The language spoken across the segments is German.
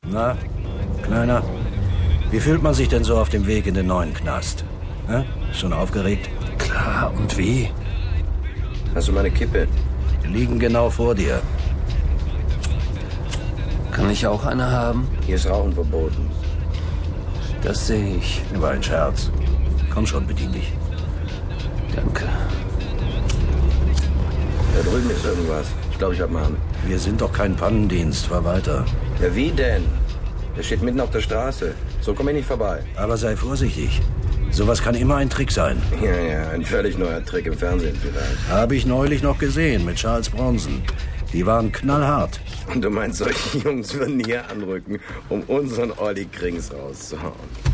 Na, Kleiner, wie fühlt man sich denn so auf dem Weg in den neuen Knast? Schon aufgeregt? Klar, und wie? Hast du meine Kippe? Die liegen genau vor dir. Kann ich auch eine haben? Hier ist Rauchen verboten. Das sehe ich. War ein Scherz. Komm schon, bedien dich. Danke. Da drüben ist irgendwas. Ich glaube, ich hab mal. Wir sind doch kein Pannendienst. Fahr weiter. Ja, wie denn? Der steht mitten auf der Straße. So komme ich nicht vorbei. Aber sei vorsichtig. Sowas kann immer ein Trick sein. Ja, ein völlig neuer Trick im Fernsehen vielleicht. Habe ich neulich noch gesehen mit Charles Bronson. Die waren knallhart. Und du meinst, solche Jungs würden hier anrücken, um unseren Olli Krings rauszuhauen?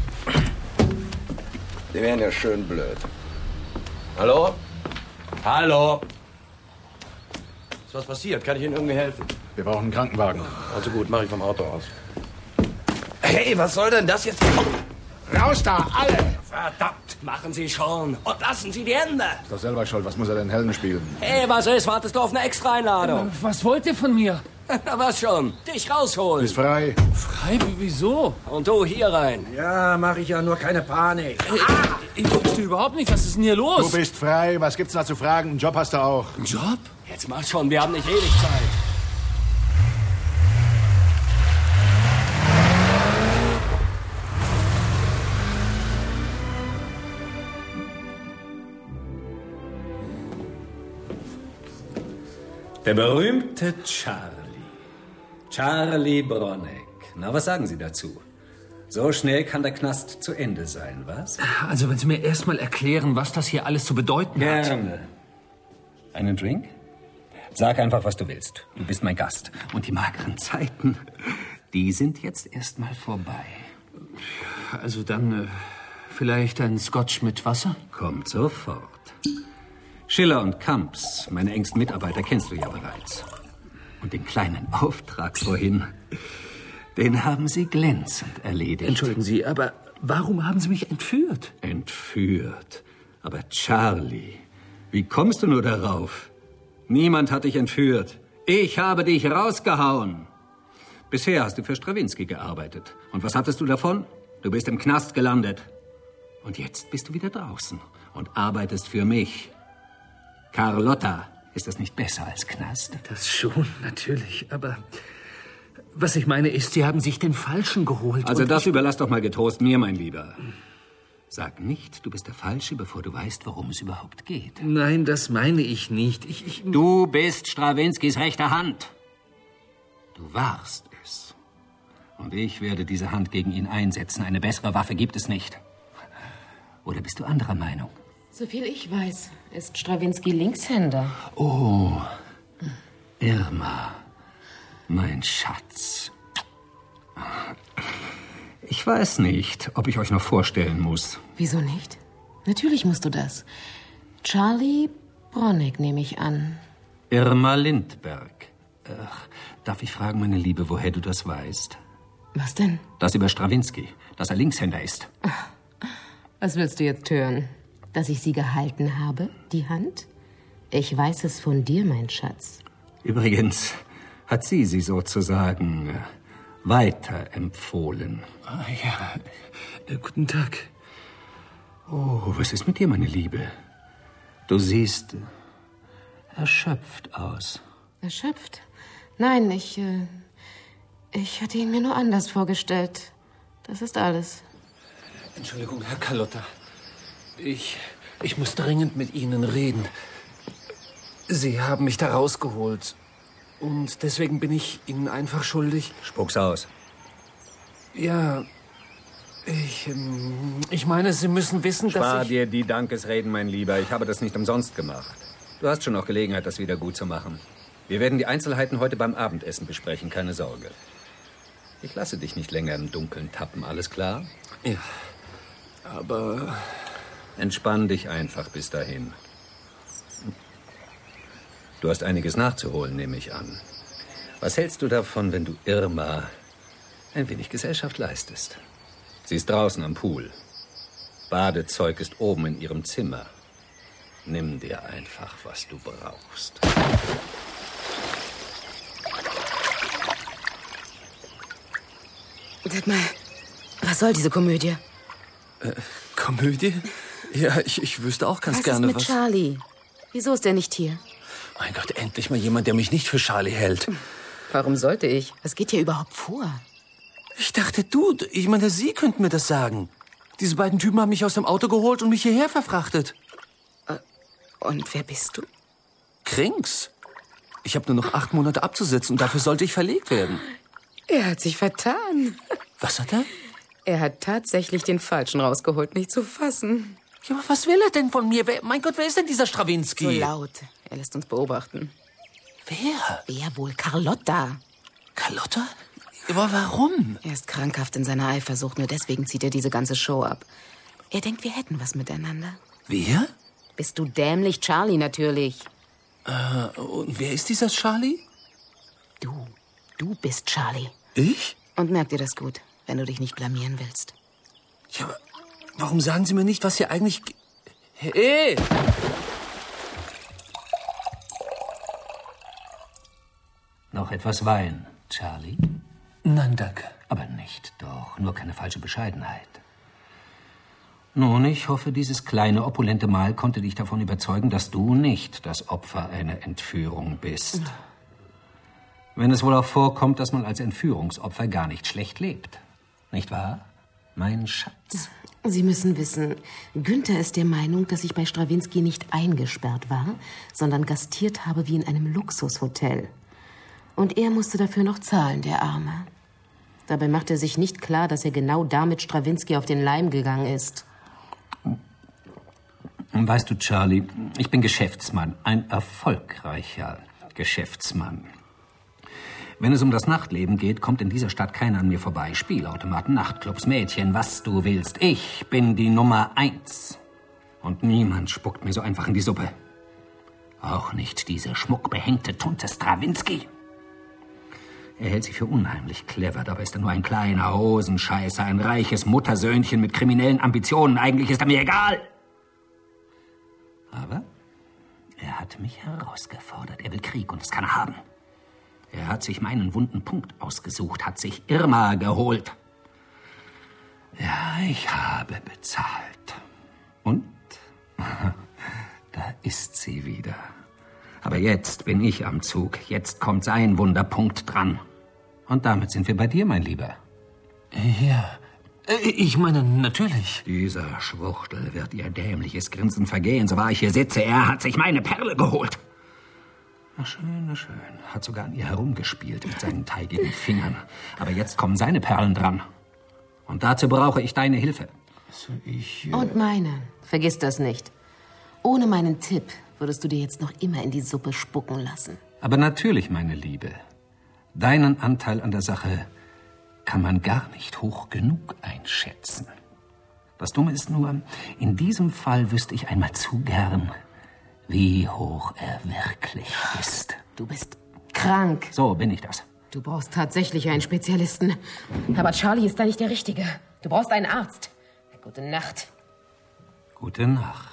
Die wären ja schön blöd. Hallo? Hallo? Ist was passiert? Kann ich Ihnen irgendwie helfen? Wir brauchen einen Krankenwagen. Also gut, mache ich vom Auto aus. Hey, was soll denn das jetzt? Raus da, alle! Verdammt, machen Sie schon und lassen Sie die Hände. Ist doch selber schuld. Was muss er denn Helden spielen? Hey, was ist? Wartest du auf eine Extra-Einladung? Was wollt ihr von mir? Na was schon? Dich rausholen. Ist frei. Frei? Wieso? Und du hier rein. Ja, mach ich ja, nur keine Panik. Ich verstehe überhaupt nicht. Was ist denn hier Du los? bist frei. Was gibt's da zu fragen? Einen Job hast du auch. Ein Job? Jetzt mach schon, wir haben nicht ewig Zeit. Der berühmte Charlie. Charlie Bronek. Na, was sagen Sie dazu? So schnell kann der Knast zu Ende sein, was? Also, wenn Sie mir erst mal erklären, was das hier alles zu bedeuten hat. Gerne. Einen Drink? Sag einfach, was du willst. Du bist mein Gast. Und die mageren Zeiten, die sind jetzt erst mal vorbei. Also dann vielleicht ein Scotch mit Wasser? Kommt sofort. Schiller und Kamps, meine engsten Mitarbeiter, kennst du ja bereits. Und den kleinen Auftrag vorhin, den haben sie glänzend erledigt. Entschuldigen Sie, aber warum haben Sie mich entführt? Entführt? Aber Charlie, wie kommst du nur darauf? Niemand hat dich entführt. Ich habe dich rausgehauen. Bisher hast du für Strawinski gearbeitet. Und was hattest du davon? Du bist im Knast gelandet. Und jetzt bist du wieder draußen und arbeitest für mich. Carlotta, ist das nicht besser als Knast? Das schon, natürlich. Aber was ich meine ist, Sie haben sich den Falschen geholt. Also das überlass doch mal getrost mir, mein Lieber. Sag nicht, du bist der Falsche, bevor du weißt, worum es überhaupt geht. Nein, das meine ich nicht. Du bist Strawinskis rechte Hand. Du warst es. Und ich werde diese Hand gegen ihn einsetzen. Eine bessere Waffe gibt es nicht. Oder bist du anderer Meinung? Soviel ich weiß, ist Strawinski Linkshänder. Oh, Irma, mein Schatz. Ich weiß nicht, ob ich euch noch vorstellen muss. Wieso nicht? Natürlich musst du das. Charlie Bronek, nehme ich an. Irma Lindberg. Darf ich fragen, meine Liebe, woher du das weißt? Was denn? Das über Strawinski, dass er Linkshänder ist. Was willst du jetzt hören? Dass ich sie gehalten habe, die Hand? Ich weiß es von dir, mein Schatz. Übrigens hat sie sozusagen weiterempfohlen. Ah, ja, guten Tag. Oh, was ist mit dir, meine Liebe? Du siehst erschöpft aus. Erschöpft? Nein, ich hatte ihn mir nur anders vorgestellt. Das ist alles. Entschuldigung, Herr Carlotta. Ich muss dringend mit Ihnen reden. Sie haben mich da rausgeholt. Und deswegen bin ich Ihnen einfach schuldig. Spuck's aus. Ja, ich meine, Sie müssen wissen, dass Spar dir die Dankesreden, mein Lieber. Ich habe das nicht umsonst gemacht. Du hast schon noch Gelegenheit, das wieder gut zu machen. Wir werden die Einzelheiten heute beim Abendessen besprechen, keine Sorge. Ich lasse dich nicht länger im Dunkeln tappen, alles klar? Ja, aber... Entspann dich einfach bis dahin. Du hast einiges nachzuholen, nehme ich an. Was hältst du davon, wenn du Irma ein wenig Gesellschaft leistest? Sie ist draußen am Pool. Badezeug ist oben in ihrem Zimmer. Nimm dir einfach, was du brauchst. Sag mal, was soll diese Komödie? Komödie? Ja, ich wüsste auch ganz gerne Was ist mit Charlie? Wieso ist er nicht hier? Mein Gott, endlich mal jemand, der mich nicht für Charlie hält. Warum sollte ich? Was geht hier überhaupt vor? Ich dachte, Sie könnten mir das sagen. Diese beiden Typen haben mich aus dem Auto geholt und mich hierher verfrachtet. Und wer bist du? Krings. Ich habe nur noch 8 Monate abzusitzen und dafür sollte ich verlegt werden. Er hat sich vertan. Was hat er? Er hat tatsächlich den Falschen rausgeholt, nicht zu fassen. Ja, aber was will er denn von mir? Mein Gott, wer ist denn dieser Strawinski? So laut. Er lässt uns beobachten. Wer? Wer wohl? Carlotta. Carlotta? Aber warum? Er ist krankhaft in seiner Eifersucht, nur deswegen zieht er diese ganze Show ab. Er denkt, wir hätten was miteinander. Wer? Bist du dämlich? Charlie natürlich. Und wer ist dieser Charlie? Du bist Charlie. Ich? Und merk dir das gut, wenn du dich nicht blamieren willst. Ja, aber warum sagen Sie mir nicht, was hier eigentlich... Hey! Noch etwas Wein, Charlie? Nein, danke. Aber nicht doch, nur keine falsche Bescheidenheit. Nun, ich hoffe, dieses kleine, opulente Mahl konnte dich davon überzeugen, dass du nicht das Opfer einer Entführung bist. Wenn es wohl auch vorkommt, dass man als Entführungsopfer gar nicht schlecht lebt. Nicht wahr, mein Schatz? Sie müssen wissen, Günther ist der Meinung, dass ich bei Strawinski nicht eingesperrt war, sondern gastiert habe wie in einem Luxushotel. Und er musste dafür noch zahlen, der Arme. Dabei macht er sich nicht klar, dass er genau damit Strawinski auf den Leim gegangen ist. Weißt du, Charlie, ich bin Geschäftsmann, ein erfolgreicher Geschäftsmann. Wenn es um das Nachtleben geht, kommt in dieser Stadt keiner an mir vorbei. Spielautomaten, Nachtclubs, Mädchen, was du willst. Ich bin die Nummer 1. Und niemand spuckt mir so einfach in die Suppe. Auch nicht diese schmuckbehängte Tunte Strawinski. Er hält sich für unheimlich clever, dabei ist er nur ein kleiner Hosenscheißer, ein reiches Muttersöhnchen mit kriminellen Ambitionen. Eigentlich ist er mir egal. Aber er hat mich herausgefordert. Er will Krieg und das kann er haben. Er hat sich meinen wunden Punkt ausgesucht, hat sich Irma geholt. Ja, ich habe bezahlt. Und da ist sie wieder. Aber jetzt bin ich am Zug. Jetzt kommt sein Wunderpunkt dran. Und damit sind wir bei dir, mein Lieber. Ja, ich meine, natürlich. Dieser Schwuchtel wird ihr dämliches Grinsen vergehen, so wahr ich hier sitze. Er hat sich meine Perle geholt. Na schön, na schön. Hat sogar an ihr herumgespielt mit seinen teigigen Fingern. Aber jetzt kommen seine Perlen dran. Und dazu brauche ich deine Hilfe. Also Und meine. Vergiss das nicht. Ohne meinen Tipp würdest du dir jetzt noch immer in die Suppe spucken lassen. Aber natürlich, meine Liebe. Deinen Anteil an der Sache kann man gar nicht hoch genug einschätzen. Das Dumme ist nur, in diesem Fall wüsste ich einmal zu gern, wie hoch er wirklich ist. Du bist krank. So bin ich das. Du brauchst tatsächlich einen Spezialisten. Aber Charlie ist da nicht der Richtige. Du brauchst einen Arzt. Gute Nacht. Gute Nacht.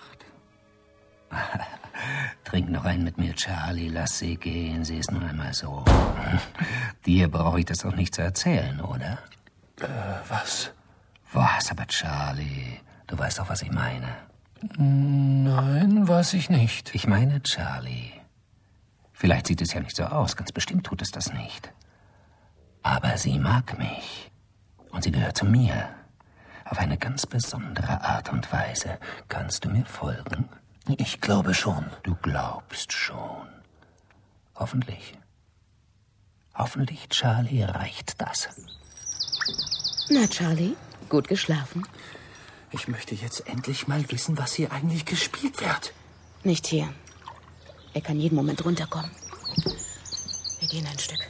Trink noch einen mit mir, Charlie. Lass sie gehen. Sie ist nun einmal so. Dir brauche ich das doch nicht zu erzählen, oder? Was? Was, aber Charlie, du weißt doch, was ich meine. Nein, weiß ich nicht. Ich meine, Charlie, vielleicht sieht es ja nicht so aus, ganz bestimmt tut es das nicht. Aber sie mag mich. Und sie gehört zu mir. Auf eine ganz besondere Art und Weise. Kannst du mir folgen? Ich glaube schon. Du glaubst schon. Hoffentlich. Hoffentlich, Charlie, reicht das. Na, Charlie, gut geschlafen? Ich möchte jetzt endlich mal wissen, was hier eigentlich gespielt wird. Nicht hier. Er kann jeden Moment runterkommen. Wir gehen ein Stück.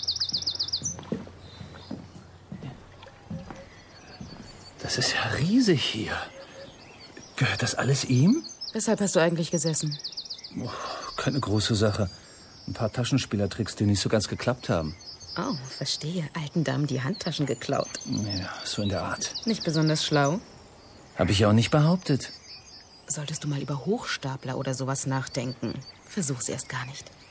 Das ist ja riesig hier. Gehört das alles ihm? Weshalb hast du eigentlich gesessen? Keine große Sache. Ein paar Taschenspielertricks, die nicht so ganz geklappt haben. Oh, verstehe. Alten Damen die Handtaschen geklaut. Ja, so in der Art. Nicht besonders schlau. Habe ich ja auch nicht behauptet. Solltest du mal über Hochstapler oder sowas nachdenken. Versuch's erst gar nicht.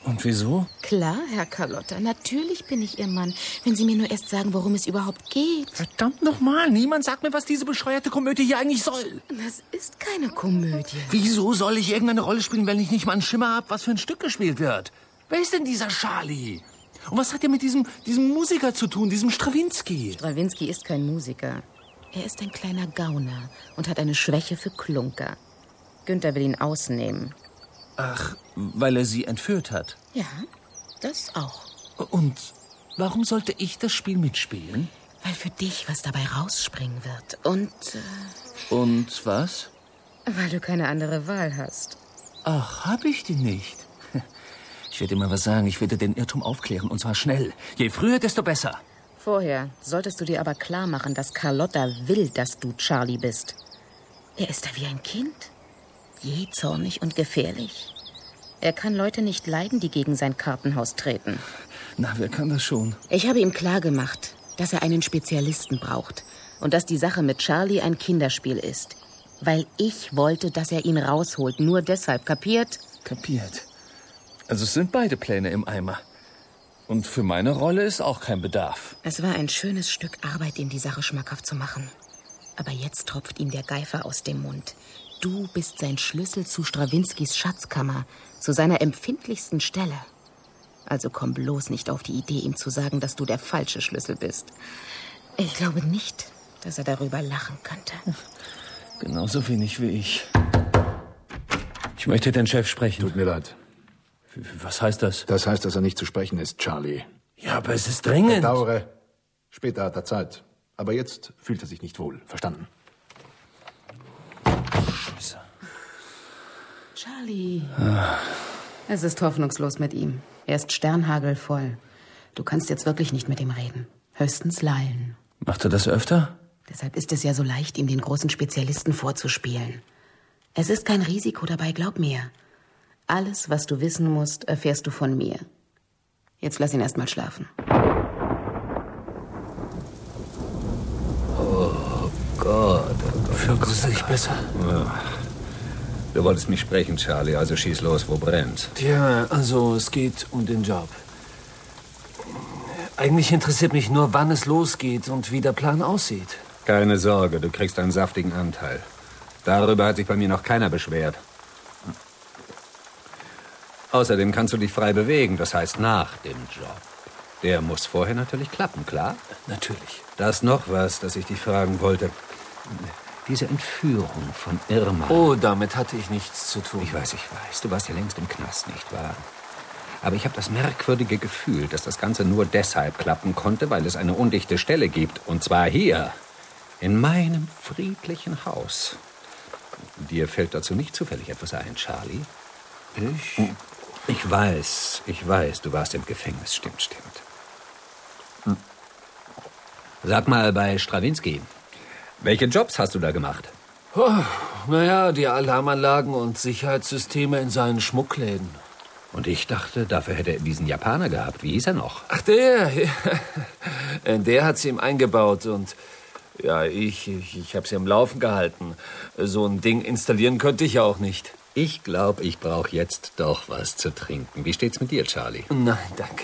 Und wieso? Klar, Herr Carlotta, natürlich bin ich Ihr Mann, wenn Sie mir nur erst sagen, worum es überhaupt geht. Verdammt nochmal, niemand sagt mir, was diese bescheuerte Komödie hier eigentlich soll. Das ist keine Komödie. Wieso soll ich irgendeine Rolle spielen, wenn ich nicht mal einen Schimmer habe, was für ein Stück gespielt wird? Wer ist denn dieser Charlie? Und was hat er mit diesem Musiker zu tun, diesem Strawinski? Strawinski ist kein Musiker. Er ist ein kleiner Gauner und hat eine Schwäche für Klunker. Günther will ihn ausnehmen. Ach, weil er sie entführt hat. Ja, das auch. Und warum sollte ich das Spiel mitspielen? Weil für dich was dabei rausspringen wird. Und Und was? weil du keine andere Wahl hast. Ach, hab ich die nicht? Ich werde dir mal was sagen. Ich werde den Irrtum aufklären, und zwar schnell. Je früher, desto besser. Vorher solltest du dir aber klar machen, dass Carlotta will, dass du Charlie bist. Er ist da wie ein Kind. Jähzornig und gefährlich. Er kann Leute nicht leiden, die gegen sein Kartenhaus treten. Na, wer kann das schon? Ich habe ihm klargemacht, dass er einen Spezialisten braucht und dass die Sache mit Charlie ein Kinderspiel ist. Weil ich wollte, dass er ihn rausholt. Nur deshalb, kapiert? Kapiert. Also es sind beide Pläne im Eimer. Und für meine Rolle ist auch kein Bedarf. Es war ein schönes Stück Arbeit, ihm die Sache schmackhaft zu machen. Aber jetzt tropft ihm der Geifer aus dem Mund. Du bist sein Schlüssel zu Strawinskys Schatzkammer, zu seiner empfindlichsten Stelle. Also komm bloß nicht auf die Idee, ihm zu sagen, dass du der falsche Schlüssel bist. Ich glaube nicht, dass er darüber lachen könnte. Genauso wenig wie ich. Ich möchte den Chef sprechen. Tut mir leid. Was heißt das? Das heißt, dass er nicht zu sprechen ist, Charlie. Ja, aber es ist dringend. Bedauere. Später hat er Zeit. Aber jetzt fühlt er sich nicht wohl. Verstanden? Scheiße. Charlie. Es ist hoffnungslos mit ihm. Er ist sternhagelvoll. Du kannst jetzt wirklich nicht mit ihm reden. Höchstens lallen. Macht er das öfter? Deshalb ist es ja so leicht, ihm den großen Spezialisten vorzuspielen. Es ist kein Risiko dabei, glaub mir. Alles, was du wissen musst, erfährst du von mir. Jetzt lass ihn erst mal schlafen. Oh Gott. Fühlst du dich besser? Du wolltest mich sprechen, Charlie, also schieß los, wo brennt's? Ja, also es geht um den Job. Eigentlich interessiert mich nur, wann es losgeht und wie der Plan aussieht. Keine Sorge, du kriegst einen saftigen Anteil. Darüber hat sich bei mir noch keiner beschwert. Außerdem kannst du dich frei bewegen, das heißt nach dem Job. Der muss vorher natürlich klappen, klar? Natürlich. Da ist noch was, das ich dich fragen wollte. Diese Entführung von Irma. Oh, damit hatte ich nichts zu tun. Ich weiß. Du warst ja längst im Knast, nicht wahr? Aber ich habe das merkwürdige Gefühl, dass das Ganze nur deshalb klappen konnte, weil es eine undichte Stelle gibt. Und zwar hier, in meinem friedlichen Haus. Dir fällt dazu nicht zufällig etwas ein, Charlie? Ich weiß, du warst im Gefängnis, stimmt. Sag mal, bei Strawinski, welche Jobs hast du da gemacht? Oh, naja, die Alarmanlagen und Sicherheitssysteme in seinen Schmuckläden. Und ich dachte, dafür hätte er diesen Japaner gehabt. Wie hieß er noch? Ach, der hat sie ihm eingebaut und ja, ich habe sie am Laufen gehalten. So ein Ding installieren könnte ich ja auch nicht. Ich glaube, ich brauche jetzt doch was zu trinken. Wie steht's mit dir, Charlie? Nein, danke.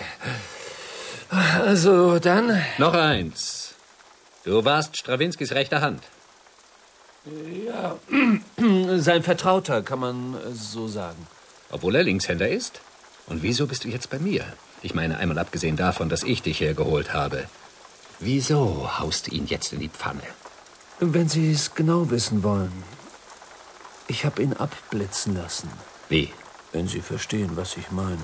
Also, dann... Noch eins. Du warst Strawinskys rechte Hand. Ja, sein Vertrauter, kann man so sagen. Obwohl er Linkshänder ist? Und wieso bist du jetzt bei mir? Ich meine, einmal abgesehen davon, dass ich dich hergeholt habe. Wieso haust du ihn jetzt in die Pfanne? Wenn Sie es genau wissen wollen. Ich habe ihn abblitzen lassen. Wie? Wenn Sie verstehen, was ich meine.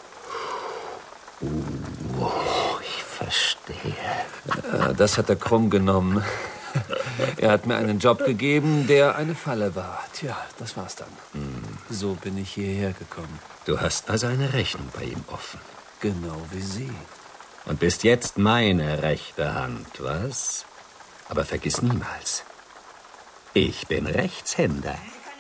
Ich verstehe. Das hat er krumm genommen. Er hat mir einen Job gegeben, der eine Falle war. Tja, das war's dann. So bin ich hierher gekommen. Du hast also eine Rechnung bei ihm offen. Genau wie Sie. Und bist jetzt meine rechte Hand, was? Aber vergiss niemals, ich bin Rechtshänder.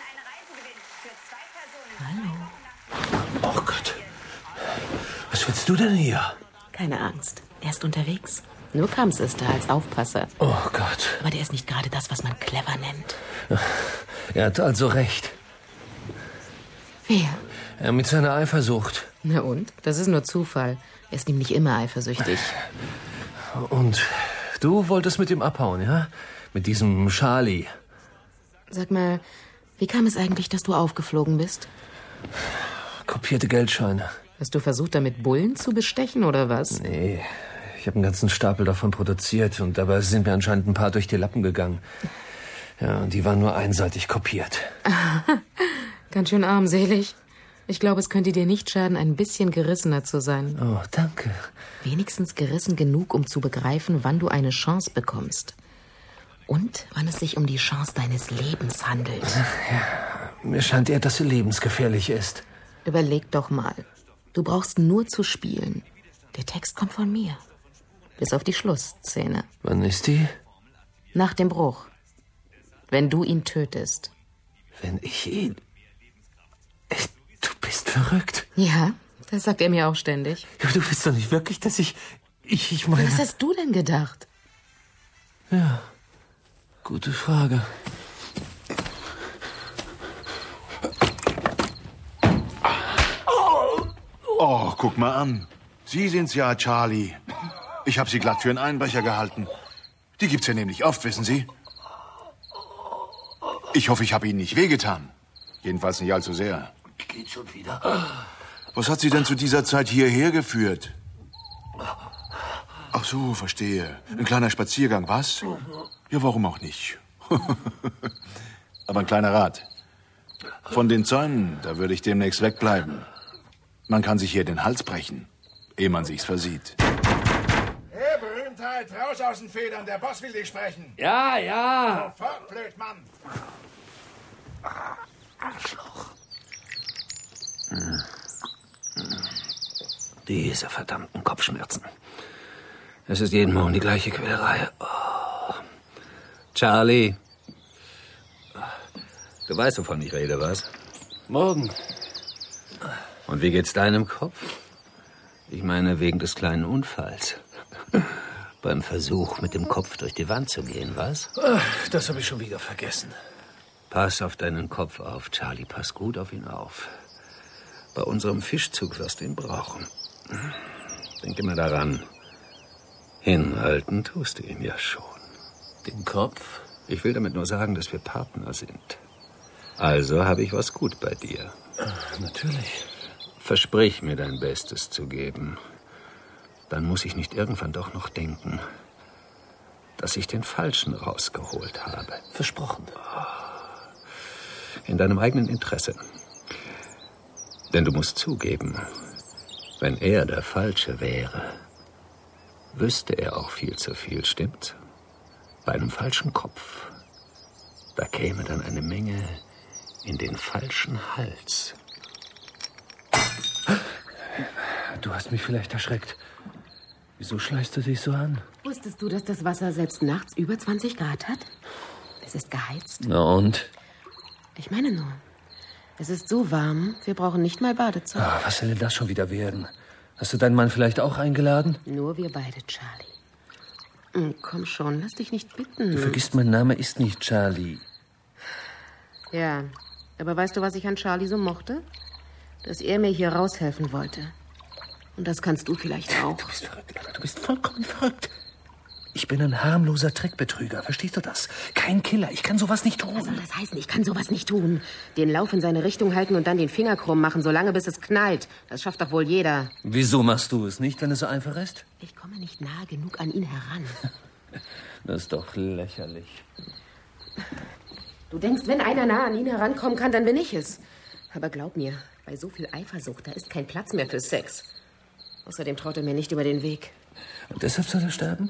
Hallo. Oh Gott. Was willst du denn hier? Keine Angst. Er ist unterwegs. Nur Kams ist da als Aufpasser. Oh Gott. Aber der ist nicht gerade das, was man clever nennt. Er hat also recht. Wer? Mit seiner Eifersucht. Na und? Das ist nur Zufall. Er ist nämlich immer eifersüchtig. Und du wolltest mit ihm abhauen, ja? Mit diesem Charlie. Sag mal, wie kam es eigentlich, dass du aufgeflogen bist? Kopierte Geldscheine. Hast du versucht, damit Bullen zu bestechen, oder was? Nee, ich habe einen ganzen Stapel davon produziert und dabei sind mir anscheinend ein paar durch die Lappen gegangen. Ja, und die waren nur einseitig kopiert. Ganz schön armselig. Ich glaube, es könnte dir nicht schaden, ein bisschen gerissener zu sein. Oh, danke. Wenigstens gerissen genug, um zu begreifen, wann du eine Chance bekommst. Und wann es sich um die Chance deines Lebens handelt. Ja, mir scheint eher, dass sie lebensgefährlich ist. Überleg doch mal. Du brauchst nur zu spielen. Der Text kommt von mir. Bis auf die Schlussszene. Wann ist die? Nach dem Bruch. Wenn du ihn tötest. Wenn ich ihn... Du bist verrückt. Ja, das sagt er mir auch ständig. Ja, du willst doch nicht wirklich, dass ich meine... Was hast du denn gedacht? Ja, gute Frage. Oh, guck mal an. Sie sind's ja, Charlie. Ich habe Sie glatt für einen Einbrecher gehalten. Die gibt's ja nämlich oft, wissen Sie. Ich hoffe, ich habe Ihnen nicht wehgetan. Jedenfalls nicht allzu sehr. Geht schon wieder. Was hat Sie denn zu dieser Zeit hierher geführt? Ach so, verstehe. Ein kleiner Spaziergang, was? Ja, warum auch nicht? Aber ein kleiner Rat. Von den Zäunen, da würde ich demnächst wegbleiben. Man kann sich hier den Hals brechen, ehe man sich's versieht. Hey, Berühmtheit, raus aus den Federn, der Boss will dich sprechen. Ja, ja. Sofort, Blödmann. Arschloch. Diese verdammten Kopfschmerzen. Es ist jeden Morgen die gleiche Quälerei. Oh. Charlie. Du weißt, wovon ich rede, was? Morgen. Und wie geht's deinem Kopf? Ich meine, wegen des kleinen Unfalls. Beim Versuch, mit dem Kopf durch die Wand zu gehen, was? Das habe ich schon wieder vergessen. Pass auf deinen Kopf auf, Charlie. Pass gut auf ihn auf. Bei unserem Fischzug wirst du ihn brauchen. Denk immer daran. Hinhalten tust du ihn ja schon. Den Kopf? Ich will damit nur sagen, dass wir Partner sind. Also habe ich was gut bei dir. Natürlich. Versprich mir, dein Bestes zu geben. Dann muss ich nicht irgendwann doch noch denken, dass ich den Falschen rausgeholt habe. Versprochen. In deinem eigenen Interesse. Denn du musst zugeben, wenn er der Falsche wäre, wüsste er auch viel zu viel, stimmt's? Bei einem falschen Kopf, da käme dann eine Menge in den falschen Hals. Du hast mich vielleicht erschreckt. Wieso schleichst du dich so an? Wusstest du, dass das Wasser selbst nachts über 20 Grad hat? Es ist geheizt. Na und? Ich meine nur, es ist so warm, wir brauchen nicht mal Badezeug. Was soll denn das schon wieder werden? Hast du deinen Mann vielleicht auch eingeladen? Nur wir beide, Charlie. Komm schon, lass dich nicht bitten. Du vergisst, mein Name ist nicht Charlie. Ja, aber weißt du, was ich an Charlie so mochte? Dass er mir hier raushelfen wollte. Und das kannst du vielleicht auch. Du bist verrückt, Anna. Du bist vollkommen verrückt. Ich bin ein harmloser Trickbetrüger. Verstehst du das? Kein Killer. Ich kann sowas nicht tun. Was soll das heißen? Ich kann sowas nicht tun. Den Lauf in seine Richtung halten und dann den Finger krumm machen, solange bis es knallt. Das schafft doch wohl jeder. Wieso machst du es nicht, wenn es so einfach ist? Ich komme nicht nahe genug an ihn heran. Das ist doch lächerlich. Du denkst, wenn einer nah an ihn herankommen kann, dann bin ich es. Aber glaub mir, bei so viel Eifersucht, da ist kein Platz mehr für Sex. Außerdem traut er mir nicht über den Weg. Und deshalb soll er sterben?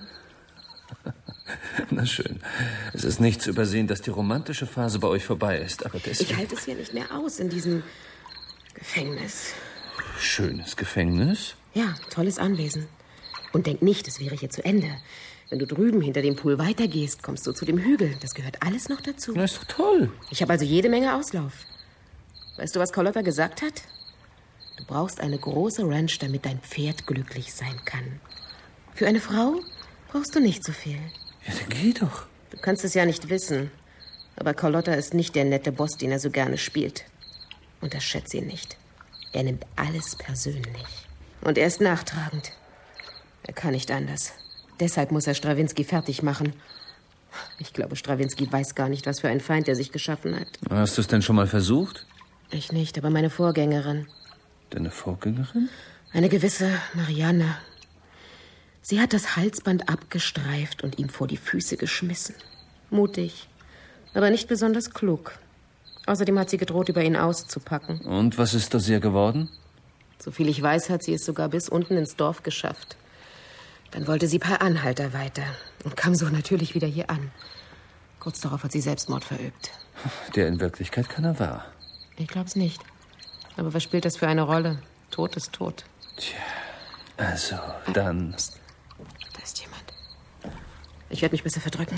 Na schön. Es ist nicht zu übersehen, dass die romantische Phase bei euch vorbei ist. Aber deswegen... Ich halte es hier nicht mehr aus in diesem Gefängnis. Schönes Gefängnis? Ja, tolles Anwesen. Und denk nicht, es wäre hier zu Ende. Wenn du drüben hinter dem Pool weitergehst, kommst du zu dem Hügel. Das gehört alles noch dazu. Na, ist doch toll. Ich habe also jede Menge Auslauf. Weißt du, was Carlotta gesagt hat? Du brauchst eine große Ranch, damit dein Pferd glücklich sein kann. Für eine Frau brauchst du nicht so viel. Ja, dann geh doch. Du kannst es ja nicht wissen. Aber Carlotta ist nicht der nette Boss, den er so gerne spielt. Unterschätze ihn nicht. Er nimmt alles persönlich. Und er ist nachtragend. Er kann nicht anders. Deshalb muss er Strawinski fertig machen. Ich glaube, Strawinski weiß gar nicht, was für ein Feind er sich geschaffen hat. Hast du es denn schon mal versucht? Ich nicht, aber meine Vorgängerin. Deine Vorgängerin? Eine gewisse Marianne. Sie hat das Halsband abgestreift und ihm vor die Füße geschmissen. Mutig, aber nicht besonders klug. Außerdem hat sie gedroht, über ihn auszupacken. Und was ist aus ihr geworden? Soviel ich weiß, hat sie es sogar bis unten ins Dorf geschafft. Dann wollte sie per Anhalter weiter und kam so natürlich wieder hier an. Kurz darauf hat sie Selbstmord verübt. Der in Wirklichkeit keiner war. Ich glaub's nicht. Aber was spielt das für eine Rolle? Tod ist tot. Tja, also, dann... Psst. Da ist jemand. Ich werde mich besser verdrücken.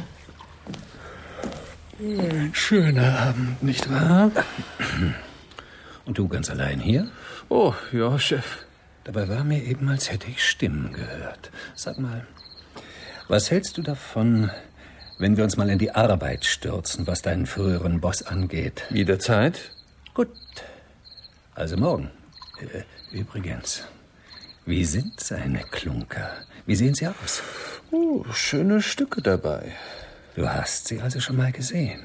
Ein schöner Abend, nicht wahr? Und du ganz allein hier? Oh, ja, Chef. Dabei war mir eben, als hätte ich Stimmen gehört. Sag mal, was hältst du davon, wenn wir uns mal in die Arbeit stürzen, was deinen früheren Boss angeht? Wieder Zeit? Gut. Also morgen. Übrigens, wie sind seine Klunker? Wie sehen sie aus? Oh, schöne Stücke dabei. Du hast sie also schon mal gesehen?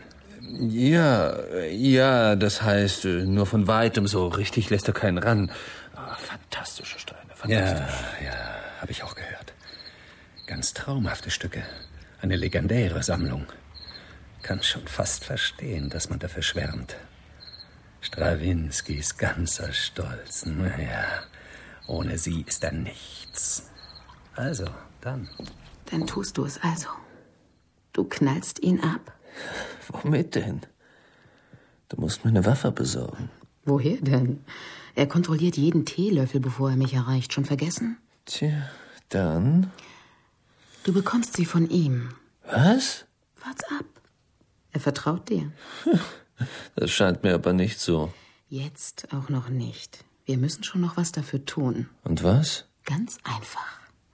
Ja, das heißt, nur von weitem, so richtig lässt er keinen ran. Ah, fantastische Steine, fantastisch. Ja, habe ich auch gehört. Ganz traumhafte Stücke. Eine legendäre Sammlung. Kann schon fast verstehen, dass man dafür schwärmt. Strawinskys ganzer Stolz. Naja, ohne sie ist er nichts. Also, dann. Dann tust du es also. Du knallst ihn ab. Womit denn? Du musst mir eine Waffe besorgen. Woher denn? Er kontrolliert jeden Teelöffel, bevor er mich erreicht. Schon vergessen? Tja, dann... Du bekommst sie von ihm. Was? Wart's ab. Er vertraut dir. Das scheint mir aber nicht so. Jetzt auch noch nicht. Wir müssen schon noch was dafür tun. Und was? Ganz einfach.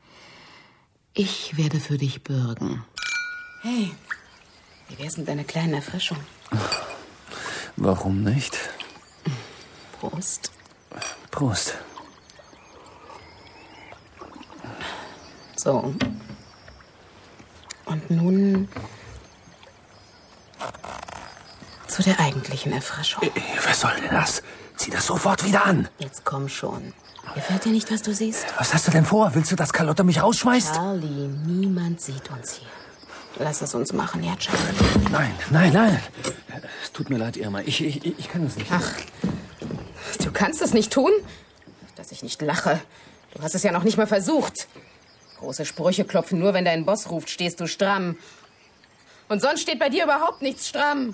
Ich werde für dich bürgen. Hey, wie wär's mit einer kleinen Erfrischung? Warum nicht? Prost. Prost. So. Und nun zu der eigentlichen Erfrischung. Was soll denn das? Zieh das sofort wieder an. Jetzt komm schon. Gefällt dir nicht, was du siehst? Was hast du denn vor? Willst du, dass Carlotta mich rausschmeißt? Charlie, niemand sieht uns hier. Lass es uns machen, ja, Charlie? Nein. Es tut mir leid, Irma. Ich kann es nicht. Ach, du kannst es nicht tun? Dass ich nicht lache. Du hast es ja noch nicht mal versucht. Große Sprüche klopfen nur, wenn dein Boss ruft, stehst du stramm. Und sonst steht bei dir überhaupt nichts stramm.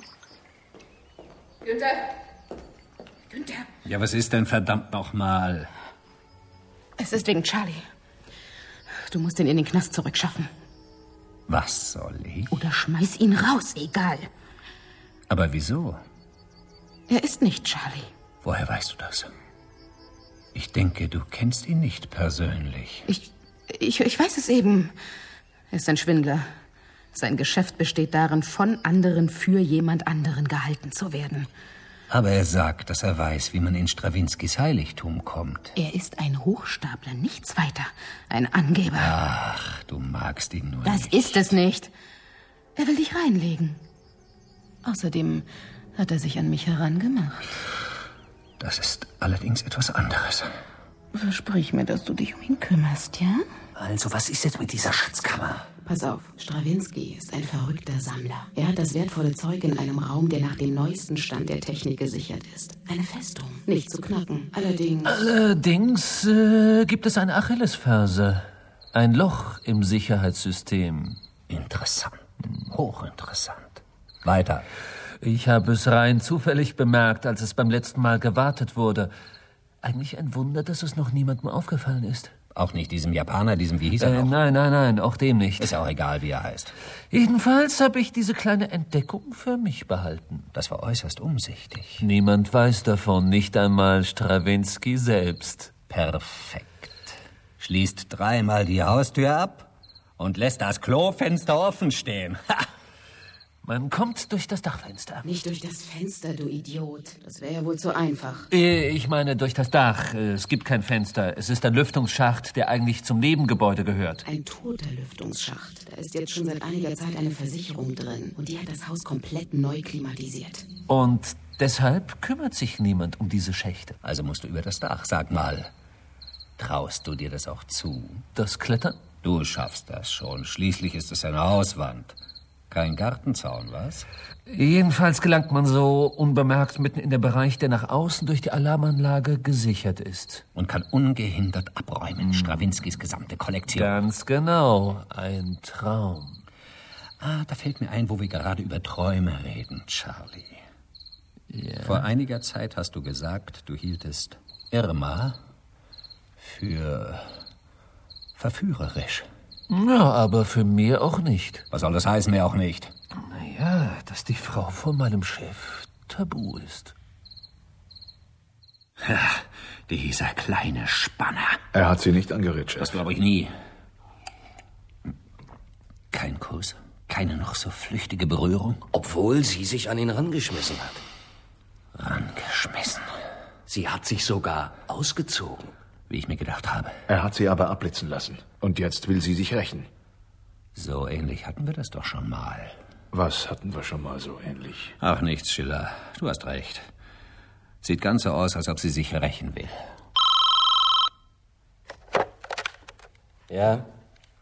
Günther! Ja, was ist denn verdammt nochmal? Es ist wegen Charlie. Du musst ihn in den Knast zurückschaffen. Was soll ich? Oder schmeiß ihn raus, egal. Aber wieso? Er ist nicht Charlie. Woher weißt du das? Ich denke, du kennst ihn nicht persönlich. Ich weiß es eben. Er ist ein Schwindler. Sein Geschäft besteht darin, von anderen für jemand anderen gehalten zu werden. Aber er sagt, dass er weiß, wie man in Strawinskys Heiligtum kommt. Er ist ein Hochstapler, nichts weiter. Ein Angeber. Ach, du magst ihn nur Das nicht. ist es nicht. Er will dich reinlegen. Außerdem hat er sich an mich herangemacht. Das ist allerdings etwas anderes. Versprich mir, dass du dich um ihn kümmerst, ja? Also, was ist jetzt mit dieser Schatzkammer? Pass auf, Strawinski ist ein verrückter Sammler. Er hat das wertvolle Zeug in einem Raum, der nach dem neuesten Stand der Technik gesichert ist. Eine Festung, nicht zu knacken. Allerdings gibt es eine Achillesferse. Ein Loch im Sicherheitssystem. Interessant. Hochinteressant. Weiter. Ich habe es rein zufällig bemerkt, als es beim letzten Mal gewartet wurde. Eigentlich ein Wunder, dass es noch niemandem aufgefallen ist. Auch nicht diesem Japaner, wie hieß er noch? Nein, auch dem nicht. Ist auch egal, wie er heißt. Jedenfalls habe ich diese kleine Entdeckung für mich behalten. Das war äußerst umsichtig. Niemand weiß davon, nicht einmal Strawinski selbst. Perfekt. Schließt dreimal die Haustür ab und lässt das Klofenster offen stehen. Ha! Man kommt durch das Dachfenster. Nicht durch das Fenster, du Idiot. Das wäre ja wohl zu einfach. Ich meine durch das Dach. Es gibt kein Fenster. Es ist ein Lüftungsschacht, der eigentlich zum Nebengebäude gehört. Ein toter Lüftungsschacht. Da ist jetzt schon seit einiger Zeit eine Versicherung drin. Und die hat das Haus komplett neu klimatisiert. Und deshalb kümmert sich niemand um diese Schächte. Also musst du über das Dach. Sag mal, traust du dir das auch zu? Das Klettern? Du schaffst das schon. Schließlich ist es eine Hauswand. Kein Gartenzaun, was? Jedenfalls gelangt man so unbemerkt mitten in den Bereich, der nach außen durch die Alarmanlage gesichert ist. Und kann ungehindert abräumen. Strawinskys gesamte Kollektion. Ganz genau. Ein Traum. Da fällt mir ein, wo wir gerade über Träume reden, Charlie. Ja. Vor einiger Zeit hast du gesagt, du hieltest Irma für verführerisch. Ja, aber für mir auch nicht. Was soll das heißen, mir auch nicht? Naja, dass die Frau von meinem Chef tabu ist. Ja, dieser kleine Spanner. Er hat sie nicht angeregt, Chef. Das glaube ich nie. Kein Kuss, keine noch so flüchtige Berührung. Obwohl sie sich an ihn rangeschmissen hat. Rangeschmissen? Sie hat sich sogar ausgezogen. Wie ich mir gedacht habe. Er hat sie aber abblitzen lassen. Und jetzt will sie sich rächen. So ähnlich hatten wir das doch schon mal. Was hatten wir schon mal so ähnlich? Ach, nichts, Schiller. Du hast recht. Sieht ganz so aus, als ob sie sich rächen will. Ja?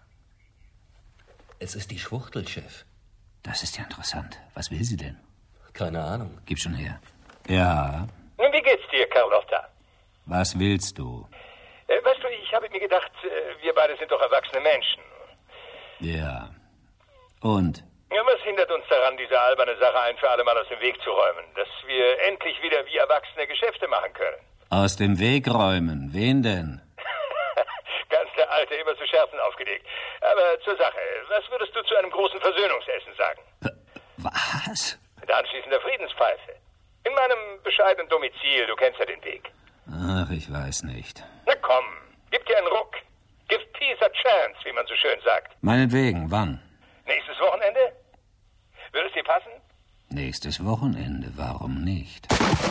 Es ist die Schwuchtel, Chef. Das ist ja interessant. Was will sie denn? Keine Ahnung. Gib schon her. Ja. Nun, wie geht's dir, Carlotta? Was willst du? Weißt du, ich habe mir gedacht, wir beide sind doch erwachsene Menschen. Ja. Und? Ja, was hindert uns daran, diese alberne Sache ein für alle Mal aus dem Weg zu räumen? Dass wir endlich wieder wie Erwachsene Geschäfte machen können. Aus dem Weg räumen? Wen denn? Ganz der Alte, immer zu Scherzen aufgelegt. Aber zur Sache. Was würdest du zu einem großen Versöhnungsessen sagen? Was? Mit anschließender Friedenspfeife. In meinem bescheidenen Domizil, du kennst ja den Weg. Ach, ich weiß nicht. Na komm, gib dir einen Ruck. Give peace a chance, wie man so schön sagt. Meinetwegen, wann? Nächstes Wochenende? Würde es dir passen? Nächstes Wochenende, warum nicht?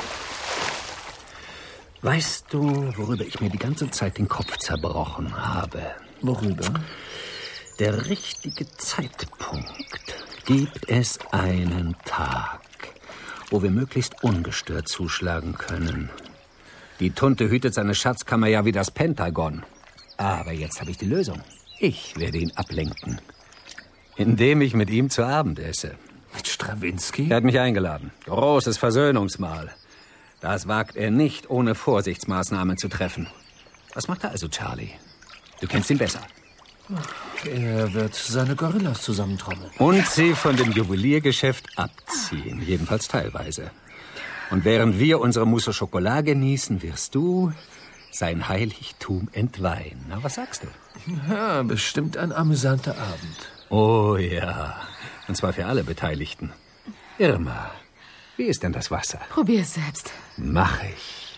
Weißt du, worüber ich mir die ganze Zeit den Kopf zerbrochen habe? Worüber? Der richtige Zeitpunkt. Gibt es einen Tag, wo wir möglichst ungestört zuschlagen können? Die Tunte hütet seine Schatzkammer ja wie das Pentagon. Aber jetzt habe ich die Lösung. Ich werde ihn ablenken, indem ich mit ihm zu Abend esse. Mit Strawinski? Er hat mich eingeladen. Großes Versöhnungsmahl. Das wagt er nicht, ohne Vorsichtsmaßnahmen zu treffen. Was macht er also, Charlie? Du kennst ihn besser. Er wird seine Gorillas zusammentrommeln. Und sie von dem Juweliergeschäft abziehen. Jedenfalls teilweise. Und während wir unsere Mousse au Chocolat genießen, wirst du sein Heiligtum entweihen. Na, was sagst du? Ja, bestimmt ein amüsanter Abend. Oh ja, und zwar für alle Beteiligten. Irma, wie ist denn das Wasser? Probier es selbst. Mach ich.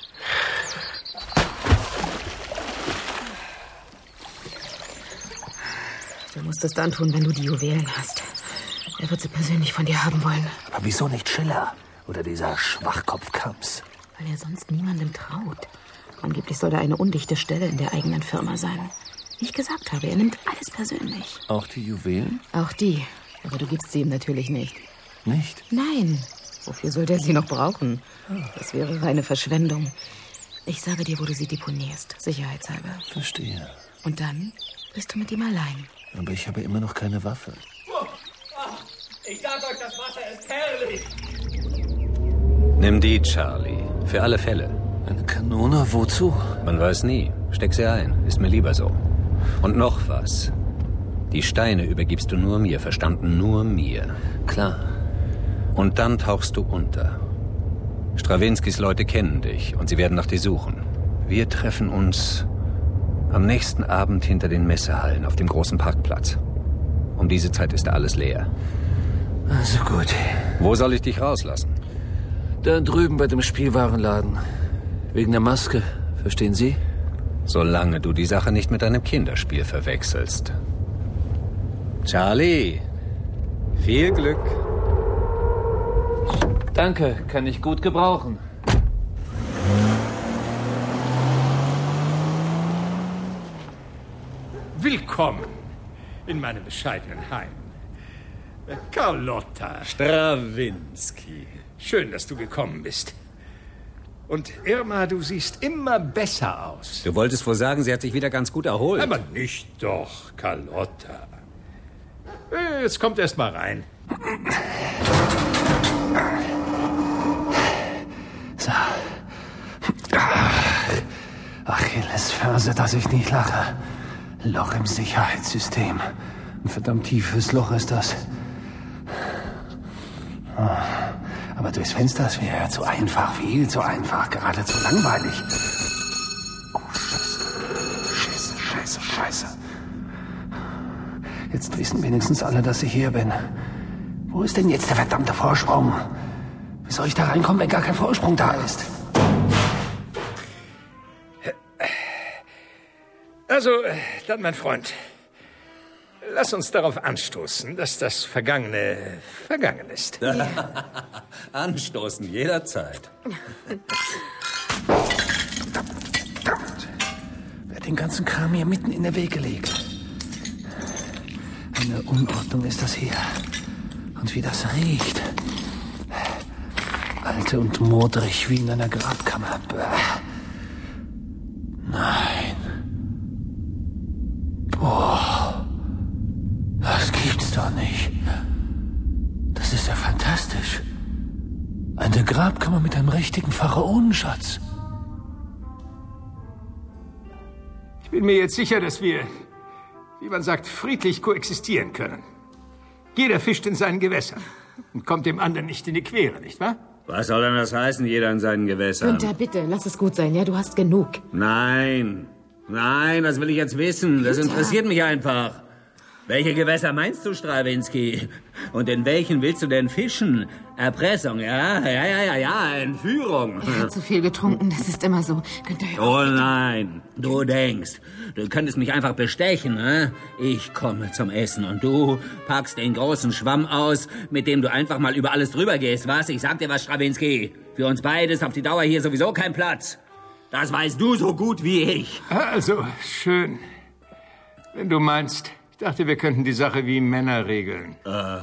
Du musst es dann tun, wenn du die Juwelen hast. Er wird sie persönlich von dir haben wollen. Aber wieso nicht Schiller? Oder dieser Schwachkopf Kamps? Weil er sonst niemandem traut. Angeblich soll da eine undichte Stelle in der eigenen Firma sein. Wie ich gesagt habe, er nimmt alles persönlich. Auch die Juwelen? Auch die. Aber du gibst sie ihm natürlich nicht. Nicht? Nein. Wofür sollte er sie noch brauchen? Das wäre reine Verschwendung. Ich sage dir, wo du sie deponierst, sicherheitshalber. Verstehe. Und dann bist du mit ihm allein. Aber ich habe immer noch keine Waffe. Ich sag euch, das Wasser ist herrlich. Nimm die, Charlie. Für alle Fälle. Eine Kanone? Wozu? Man weiß nie. Steck sie ein. Ist mir lieber so. Und noch was. Die Steine übergibst du nur mir, verstanden? Nur mir. Klar. Und dann tauchst du unter. Strawinskys Leute kennen dich und sie werden nach dir suchen. Wir treffen uns am nächsten Abend hinter den Messehallen auf dem großen Parkplatz. Um diese Zeit ist da alles leer. Also gut. Wo soll ich dich rauslassen? Da drüben bei dem Spielwarenladen. Wegen der Maske, verstehen Sie? Solange du die Sache nicht mit einem Kinderspiel verwechselst. Charlie, viel Glück. Danke, kann ich gut gebrauchen. Willkommen in meinem bescheidenen Heim. Carlotta. Stravinsky. Schön, dass du gekommen bist. Und Irma, du siehst immer besser aus. Du wolltest wohl sagen, sie hat sich wieder ganz gut erholt. Aber nicht doch, Carlotta. Jetzt kommt erst mal rein. So. Achillesferse, dass ich nicht lache. Loch im Sicherheitssystem. Ein verdammt tiefes Loch ist das. Aber durchs Fenster, das wäre ja zu einfach, viel zu einfach, geradezu langweilig. Oh, Scheiße. Jetzt wissen wenigstens alle, dass ich hier bin. Wo ist denn jetzt der verdammte Vorsprung? Wie soll ich da reinkommen, wenn gar kein Vorsprung da ist? Also, dann, mein Freund, lass uns darauf anstoßen, dass das Vergangene vergangen ist. Ja. Anstoßen, jederzeit. Verdammt. Wer hat den ganzen Kram hier mitten in der Wege gelegt? Eine Unordnung ist das hier. Und wie das riecht. Alte und modrig wie in einer Grabkammer. Nein. Boah. Das gibt's doch nicht. Das ist ja fantastisch. Eine Grabkammer mit einem richtigen Pharaonenschatz. Ich bin mir jetzt sicher, dass wir, wie man sagt, friedlich koexistieren können. Jeder fischt in seinen Gewässern und kommt dem anderen nicht in die Quere, nicht wahr? Was soll denn das heißen, jeder in seinen Gewässern? Günther, bitte, lass es gut sein, ja? Du hast genug. Nein, das will ich jetzt wissen. Das interessiert mich einfach. Welche Gewässer meinst du, Stravinsky? Und in welchen willst du denn fischen? Erpressung, ja, Entführung. Er hat zu viel getrunken, das ist immer so. Günther, oh nein, du denkst, du könntest mich einfach bestechen, ne? Ich komme zum Essen und du packst den großen Schwamm aus, mit dem du einfach mal über alles drüber gehst, was? Ich sag dir was, Stravinsky. Für uns beide ist auf die Dauer hier sowieso kein Platz. Das weißt du so gut wie ich. Also, schön. Wenn du meinst, ich dachte, wir könnten die Sache wie Männer regeln.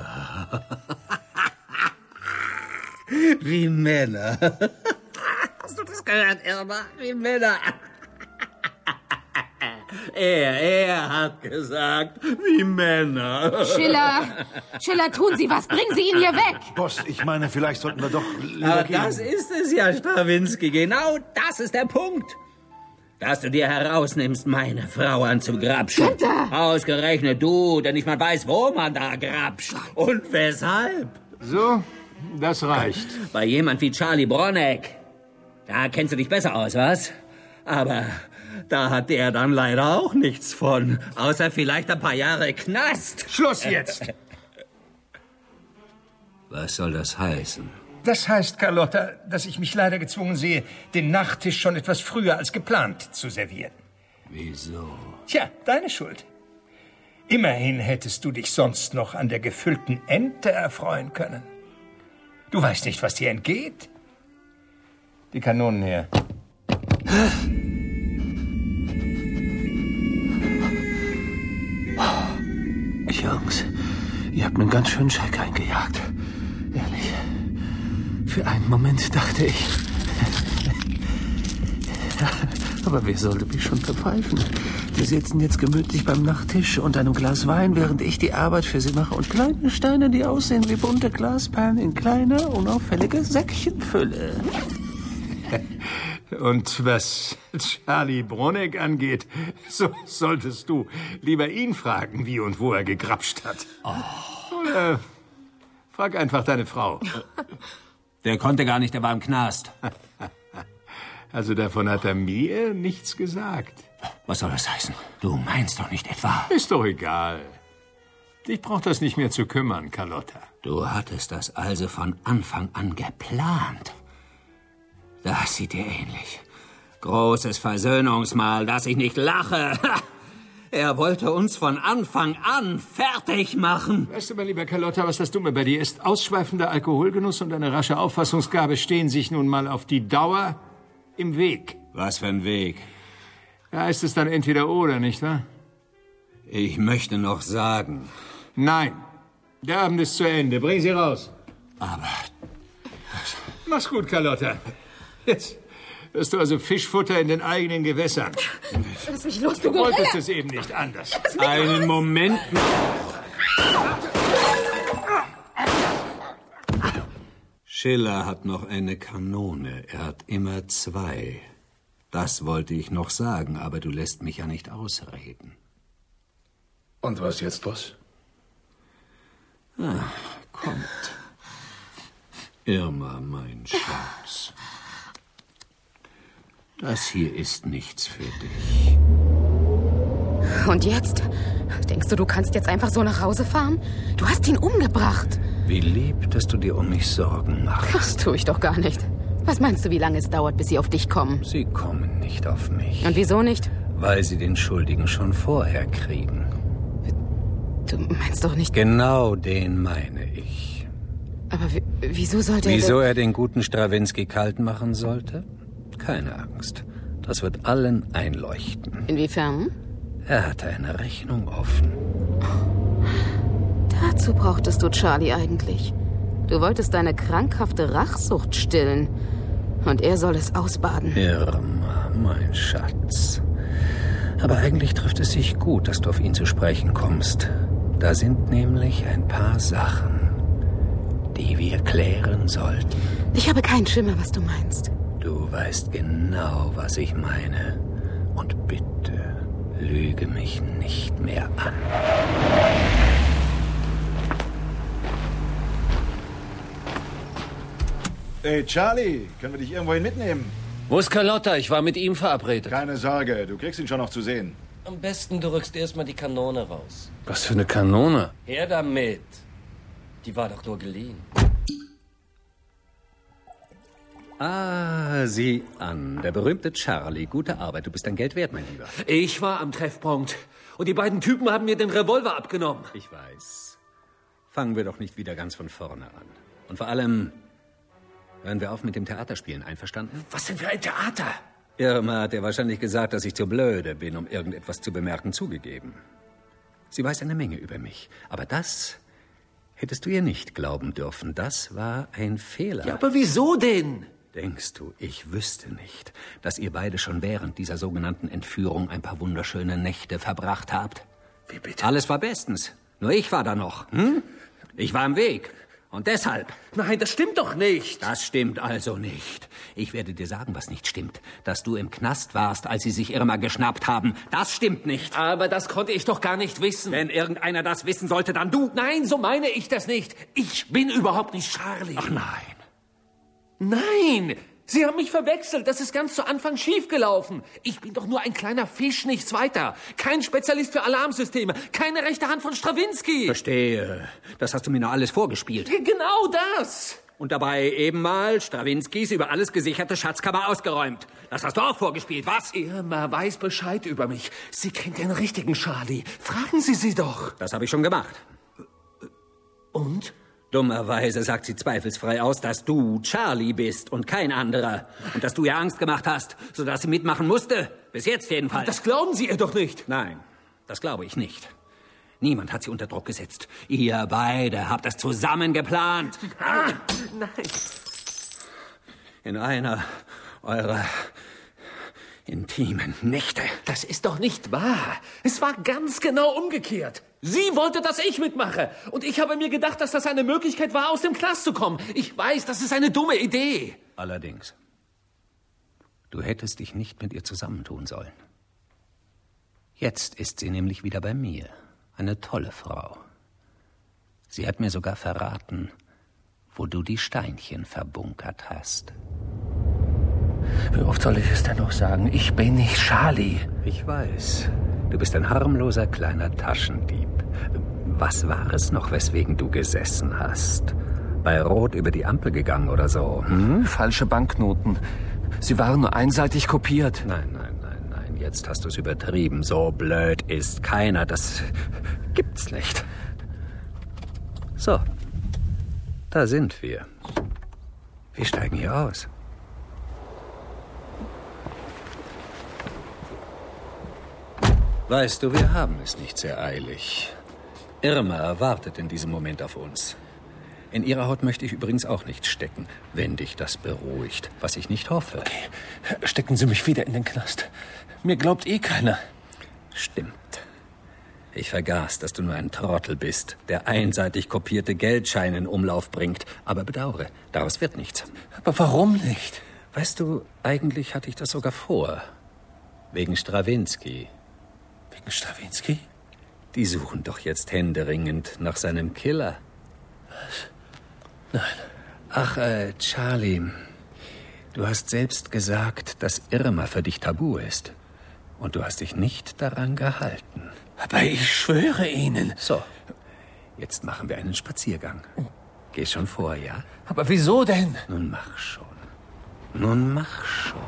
Wie Männer. Hast du das gehört, Irma? Wie Männer. Er hat gesagt, wie Männer. Schiller, tun Sie was. Bringen Sie ihn hier weg. Boss, ich meine, vielleicht sollten wir doch lieber gehen. Das ist es ja, Stravinsky. Genau das ist der Punkt. Dass du dir herausnimmst, meine Frau anzugrapschen. Günther! Ausgerechnet du, denn nicht mal weiß, wo man da grapscht. Und weshalb. So, das reicht. Bei jemand wie Charlie Bronek. Da kennst du dich besser aus, was? Aber da hat der dann leider auch nichts von. Außer vielleicht ein paar Jahre Knast. Schluss jetzt! Was soll das heißen? Das heißt, Carlotta, dass ich mich leider gezwungen sehe, den Nachtisch schon etwas früher als geplant zu servieren. Wieso? Tja, deine Schuld. Immerhin hättest du dich sonst noch an der gefüllten Ente erfreuen können. Du weißt nicht, was dir entgeht? Die Kanonen her. Jungs, ihr habt mir einen ganz schönen Schreck eingejagt. Ehrlich. Für einen Moment dachte ich... Aber wer sollte mich schon verpfeifen? Die sitzen jetzt gemütlich beim Nachttisch und einem Glas Wein, während ich die Arbeit für sie mache und kleine Steine, die aussehen wie bunte Glasperlen, in kleine, unauffällige Säckchen fülle. Und was Charlie Bronek angeht, so solltest du lieber ihn fragen, wie und wo er gegrapscht hat. Oder frag einfach deine Frau. Der konnte gar nicht, der war im Knast. Also davon hat er mir nichts gesagt. Was soll das heißen? Du meinst doch nicht etwa... Ist doch egal. Dich braucht das nicht mehr zu kümmern, Carlotta. Du hattest das also von Anfang an geplant. Das sieht dir ähnlich. Großes Versöhnungsmahl, dass ich nicht lache. Er wollte uns von Anfang an fertig machen. Weißt du, mein lieber Carlotta, was das Dumme bei dir ist? Ausschweifender Alkoholgenuss und eine rasche Auffassungsgabe stehen sich nun mal auf die Dauer im Weg. Was für ein Weg? Da heißt es dann entweder oder, nicht wahr? Ich möchte noch sagen... Nein, der Abend ist zu Ende. Bring sie raus. Aber... Mach's gut, Carlotta. Jetzt wirst du also Fischfutter in den eigenen Gewässern. Lass mich los, du Du wolltest es eben nicht anders. Einen Moment. Schiller hat noch eine Kanone. Er hat immer 2. Das wollte ich noch sagen, aber du lässt mich ja nicht ausreden. Und was jetzt, Boss? Kommt. Irma, mein Schatz. Das hier ist nichts für dich. Und jetzt? Denkst du, du kannst jetzt einfach so nach Hause fahren? Du hast ihn umgebracht. Wie lieb, dass du dir um mich Sorgen machst. Das tue ich doch gar nicht. Was meinst du, wie lange es dauert, bis sie auf dich kommen? Sie kommen nicht auf mich. Und wieso nicht? Weil sie den Schuldigen schon vorher kriegen. Du meinst doch nicht... Genau den meine ich. Aber wieso sollte er... Wieso er den guten Strawinski kalt machen sollte? Keine Angst. Das wird allen einleuchten. Inwiefern? Er hatte eine Rechnung offen. Dazu brauchtest du Charlie eigentlich. Du wolltest deine krankhafte Rachsucht stillen. Und er soll es ausbaden. Irma, mein Schatz. Aber eigentlich trifft es sich gut, dass du auf ihn zu sprechen kommst. Da sind nämlich ein paar Sachen, die wir klären sollten. Ich habe keinen Schimmer, was du meinst. Du weißt genau, was ich meine. Und bitte, lüge mich nicht mehr an. Hey, Charlie, können wir dich irgendwohin mitnehmen? Wo ist Carlotta? Ich war mit ihm verabredet. Keine Sorge, du kriegst ihn schon noch zu sehen. Am besten, du rückst erstmal die Kanone raus. Was für eine Kanone? Her damit. Die war doch nur geliehen. Ah, sieh an. Der berühmte Charlie. Gute Arbeit. Du bist dein Geld wert, mein Lieber. Ich war am Treffpunkt. Und die beiden Typen haben mir den Revolver abgenommen. Ich weiß. Fangen wir doch nicht wieder ganz von vorne an. Und vor allem, hören wir auf mit dem Theaterspielen. Einverstanden? Was denn für ein Theater? Irma hat dir wahrscheinlich gesagt, dass ich zu blöde bin, um irgendetwas zu bemerken, zugegeben. Sie weiß eine Menge über mich. Aber das hättest du ihr nicht glauben dürfen. Das war ein Fehler. Ja, aber wieso denn? Denkst du, ich wüsste nicht, dass ihr beide schon während dieser sogenannten Entführung ein paar wunderschöne Nächte verbracht habt? Wie bitte? Alles war bestens. Nur ich war da noch. Ich war im Weg. Und deshalb... Nein, das stimmt doch nicht. Das stimmt also nicht. Ich werde dir sagen, was nicht stimmt. Dass du im Knast warst, als sie sich Irma geschnappt haben. Das stimmt nicht. Aber das konnte ich doch gar nicht wissen. Wenn irgendeiner das wissen sollte, dann du. Nein, so meine ich das nicht. Ich bin überhaupt nicht Charlie. Ach nein. Nein! Sie haben mich verwechselt. Das ist ganz zu Anfang schiefgelaufen. Ich bin doch nur ein kleiner Fisch, nichts weiter. Kein Spezialist für Alarmsysteme. Keine rechte Hand von Strawinski. Verstehe. Das hast du mir nur alles vorgespielt. Genau das. Und dabei eben mal Strawinskis über alles gesicherte Schatzkammer ausgeräumt. Das hast du auch vorgespielt, was? Irma weiß Bescheid über mich. Sie kennt den richtigen Charlie. Fragen Sie sie doch. Das habe ich schon gemacht. Und? Dummerweise sagt sie zweifelsfrei aus, dass du Charlie bist und kein anderer. Und dass du ihr Angst gemacht hast, sodass sie mitmachen musste. Bis jetzt jedenfalls. Das glauben Sie ihr doch nicht. Nein, das glaube ich nicht. Niemand hat sie unter Druck gesetzt. Ihr beide habt es zusammen geplant. Nein. In einer eurer intimen Nächte. Das ist doch nicht wahr. Es war ganz genau umgekehrt. Sie wollte, dass ich mitmache. Und ich habe mir gedacht, dass das eine Möglichkeit war, aus dem Knast zu kommen. Ich weiß, das ist eine dumme Idee. Allerdings. Du hättest dich nicht mit ihr zusammentun sollen. Jetzt ist sie nämlich wieder bei mir. Eine tolle Frau. Sie hat mir sogar verraten, wo du die Steinchen verbunkert hast. Wie oft soll ich es denn noch sagen? Ich bin nicht Charlie. Ich weiß. Du bist ein harmloser kleiner Taschendieb. Was war es noch, weswegen du gesessen hast? Bei Rot über die Ampel gegangen oder so? Falsche Banknoten. Sie waren nur einseitig kopiert. Nein. jetzt hast du es übertrieben. So blöd ist keiner. Das gibt's nicht. So, da sind wir. Wir steigen hier aus. Weißt du, wir haben es nicht sehr eilig. Irma wartet in diesem Moment auf uns. In ihrer Haut möchte ich übrigens auch nicht stecken, wenn dich das beruhigt, was ich nicht hoffe. Okay, stecken Sie mich wieder in den Knast. Mir glaubt eh keiner. Stimmt. Ich vergaß, dass du nur ein Trottel bist, der einseitig kopierte Geldscheine in Umlauf bringt. Aber bedauere, daraus wird nichts. Aber warum nicht? Weißt du, eigentlich hatte ich das sogar vor. Wegen Strawinski. Wegen Strawinski? Die suchen doch jetzt händeringend nach seinem Killer. Was? Nein. Ach, Charlie, du hast selbst gesagt, dass Irma für dich tabu ist. Und du hast dich nicht daran gehalten. Aber ich schwöre Ihnen. So, jetzt machen wir einen Spaziergang. Geh schon vor, ja? Aber wieso denn? Nun mach schon. Nun mach schon.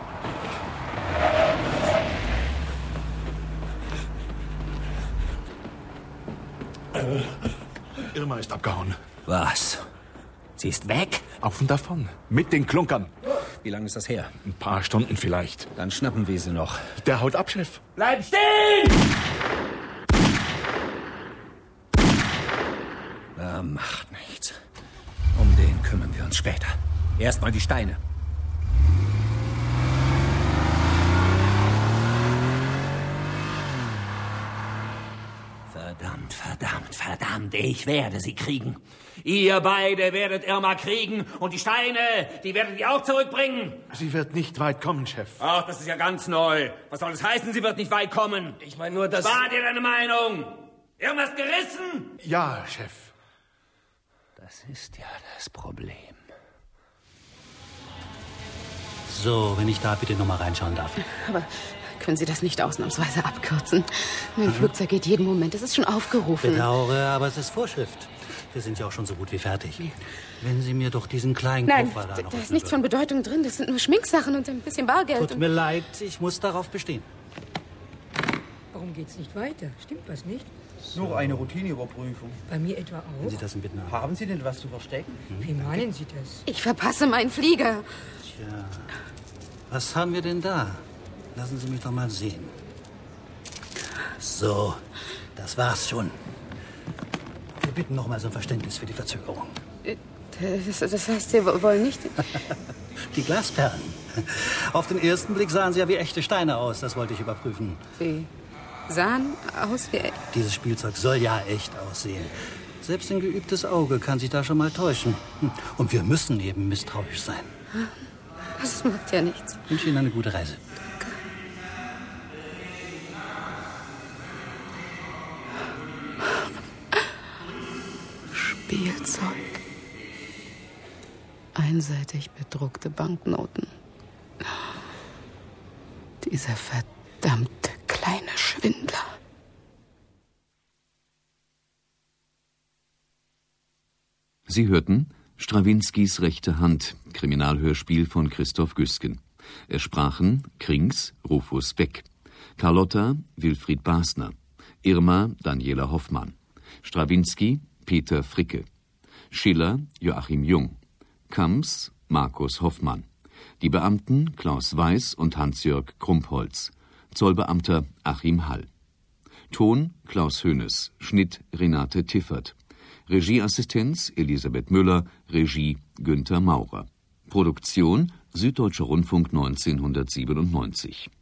Irma ist abgehauen. Was? Sie ist weg? Auf und davon. Mit den Klunkern. Wie lange ist das her? Ein paar Stunden vielleicht. Dann schnappen wir sie noch. Der haut ab, Chef. Bleib stehen! Da macht nichts. Um den kümmern wir uns später. Erst mal die Steine. Verdammt, verdammt, verdammt, ich werde sie kriegen. Ihr beide werdet Irma kriegen und die Steine, die werdet ihr auch zurückbringen. Sie wird nicht weit kommen, Chef. Ach, das ist ja ganz neu. Was soll das heißen, sie wird nicht weit kommen? Ich meine nur, dass... War dir deine Meinung? Irma ist gerissen? Ja, Chef. Das ist ja das Problem. So, wenn ich da bitte noch mal reinschauen darf. Aber können Sie das nicht ausnahmsweise abkürzen? Mein Flugzeug geht jeden Moment. Es ist schon aufgerufen. Bedauere, aber es ist Vorschrift. Wir sind ja auch schon so gut wie fertig. Ja. Wenn Sie mir doch diesen kleinen Nein, Koffer da noch... da ist nichts von Bedeutung drin. Das sind nur Schminksachen und ein bisschen Bargeld. Tut mir leid, ich muss darauf bestehen. Warum geht's nicht weiter? Stimmt was nicht? So. Nur eine Routineüberprüfung. Bei mir etwa auch? Wenn Sie das bitten. Haben Sie denn was zu verstecken? Wie meinen Sie das? Ich verpasse meinen Flieger. Tja, was haben wir denn da? Lassen Sie mich doch mal sehen. So, das war's schon. Wir bitten noch mal um Verständnis für die Verzögerung. Das heißt, Sie wollen nicht... Die Glasperlen. Auf den ersten Blick sahen sie ja wie echte Steine aus. Das wollte ich überprüfen. Sie sahen aus wie... Dieses Spielzeug soll ja echt aussehen. Selbst ein geübtes Auge kann sich da schon mal täuschen. Und wir müssen eben misstrauisch sein. Das macht ja nichts. Ich wünsche Ihnen eine gute Reise. Spielzeug. Einseitig bedruckte Banknoten. Dieser verdammte kleine Schwindler. Sie hörten Strawinskys rechte Hand, Kriminalhörspiel von Christoph Güsken. Es sprachen Krings, Rufus Beck, Carlotta, Wilfried Basner, Irma, Daniela Hoffmann, Strawinski, Peter Fricke, Schiller, Joachim Jung, Kamps, Markus Hoffmann, die Beamten Klaus Weiß und Hans-Jörg Krumpholz, Zollbeamter Achim Hall. Ton Klaus Hoeneß, Schnitt Renate Tiffert, Regieassistenz Elisabeth Müller, Regie Günther Maurer. Produktion Süddeutscher Rundfunk 1997.